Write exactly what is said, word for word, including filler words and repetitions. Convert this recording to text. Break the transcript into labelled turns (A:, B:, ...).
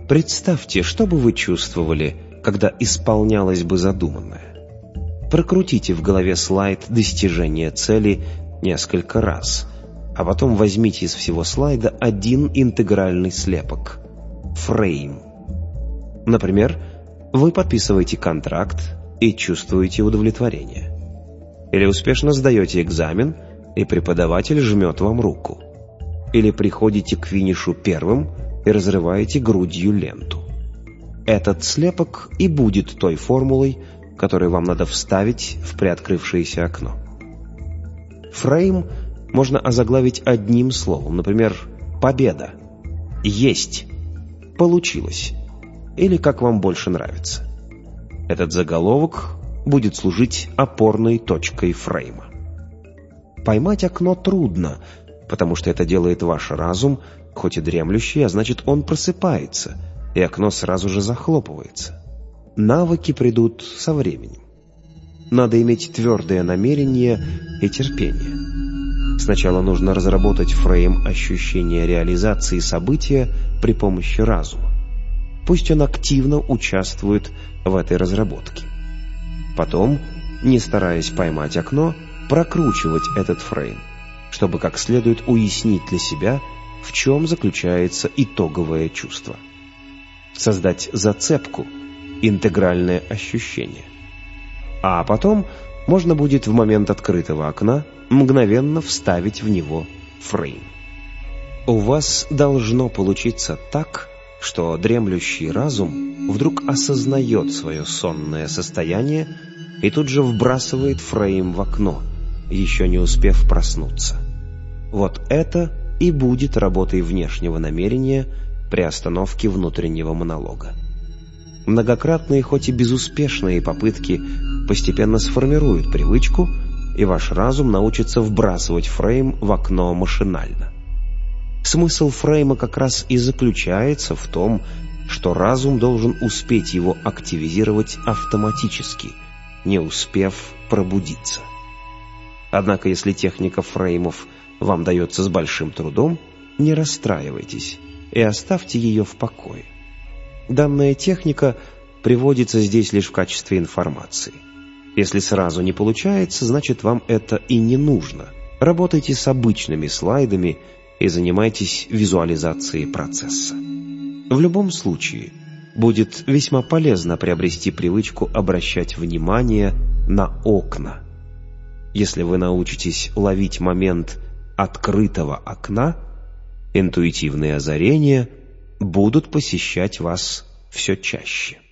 A: Представьте, что бы вы чувствовали, когда исполнялось бы задуманное. Прокрутите в голове слайд достижения цели несколько раз, а потом возьмите из всего слайда один интегральный слепок – фрейм. Например, вы подписываете контракт и чувствуете удовлетворение. Или успешно сдаете экзамен, и преподаватель жмет вам руку. Или приходите к финишу первым и разрываете грудью ленту. Этот слепок и будет той формулой, которую вам надо вставить в приоткрывшееся окно. Фрейм можно озаглавить одним словом, например, «победа», «есть», «получилось» или как вам больше нравится. Этот заголовок будет служить опорной точкой фрейма. Поймать окно трудно, потому что это делает ваш разум, хоть и дремлющий, а значит он просыпается, и окно сразу же захлопывается. Навыки придут со временем. Надо иметь твердое намерение и терпение. Сначала нужно разработать фрейм ощущения реализации события при помощи разума. Пусть он активно участвует в этой разработке. Потом, не стараясь поймать окно, прокручивать этот фрейм, чтобы как следует уяснить для себя, в чем заключается итоговое чувство. Создать зацепку, интегральное ощущение. А потом можно будет в момент открытого окна мгновенно вставить в него фрейм. У вас должно получиться так, что дремлющий разум вдруг осознает свое сонное состояние и тут же вбрасывает фрейм в окно, еще не успев проснуться. Вот это и будет работой внешнего намерения при остановке внутреннего монолога. Многократные, хоть и безуспешные попытки постепенно сформируют привычку, и ваш разум научится вбрасывать фрейм в окно машинально. Смысл фрейма как раз и заключается в том, что разум должен успеть его активизировать автоматически, не успев пробудиться. Однако, если техника фреймов вам дается с большим трудом, не расстраивайтесь и оставьте ее в покое. Данная техника приводится здесь лишь в качестве информации. Если сразу не получается, значит вам это и не нужно. Работайте с обычными слайдами и занимайтесь визуализацией процесса. В любом случае, будет весьма полезно приобрести привычку обращать внимание на окна. Если вы научитесь ловить момент открытого окна, интуитивные озарения будут посещать вас все чаще.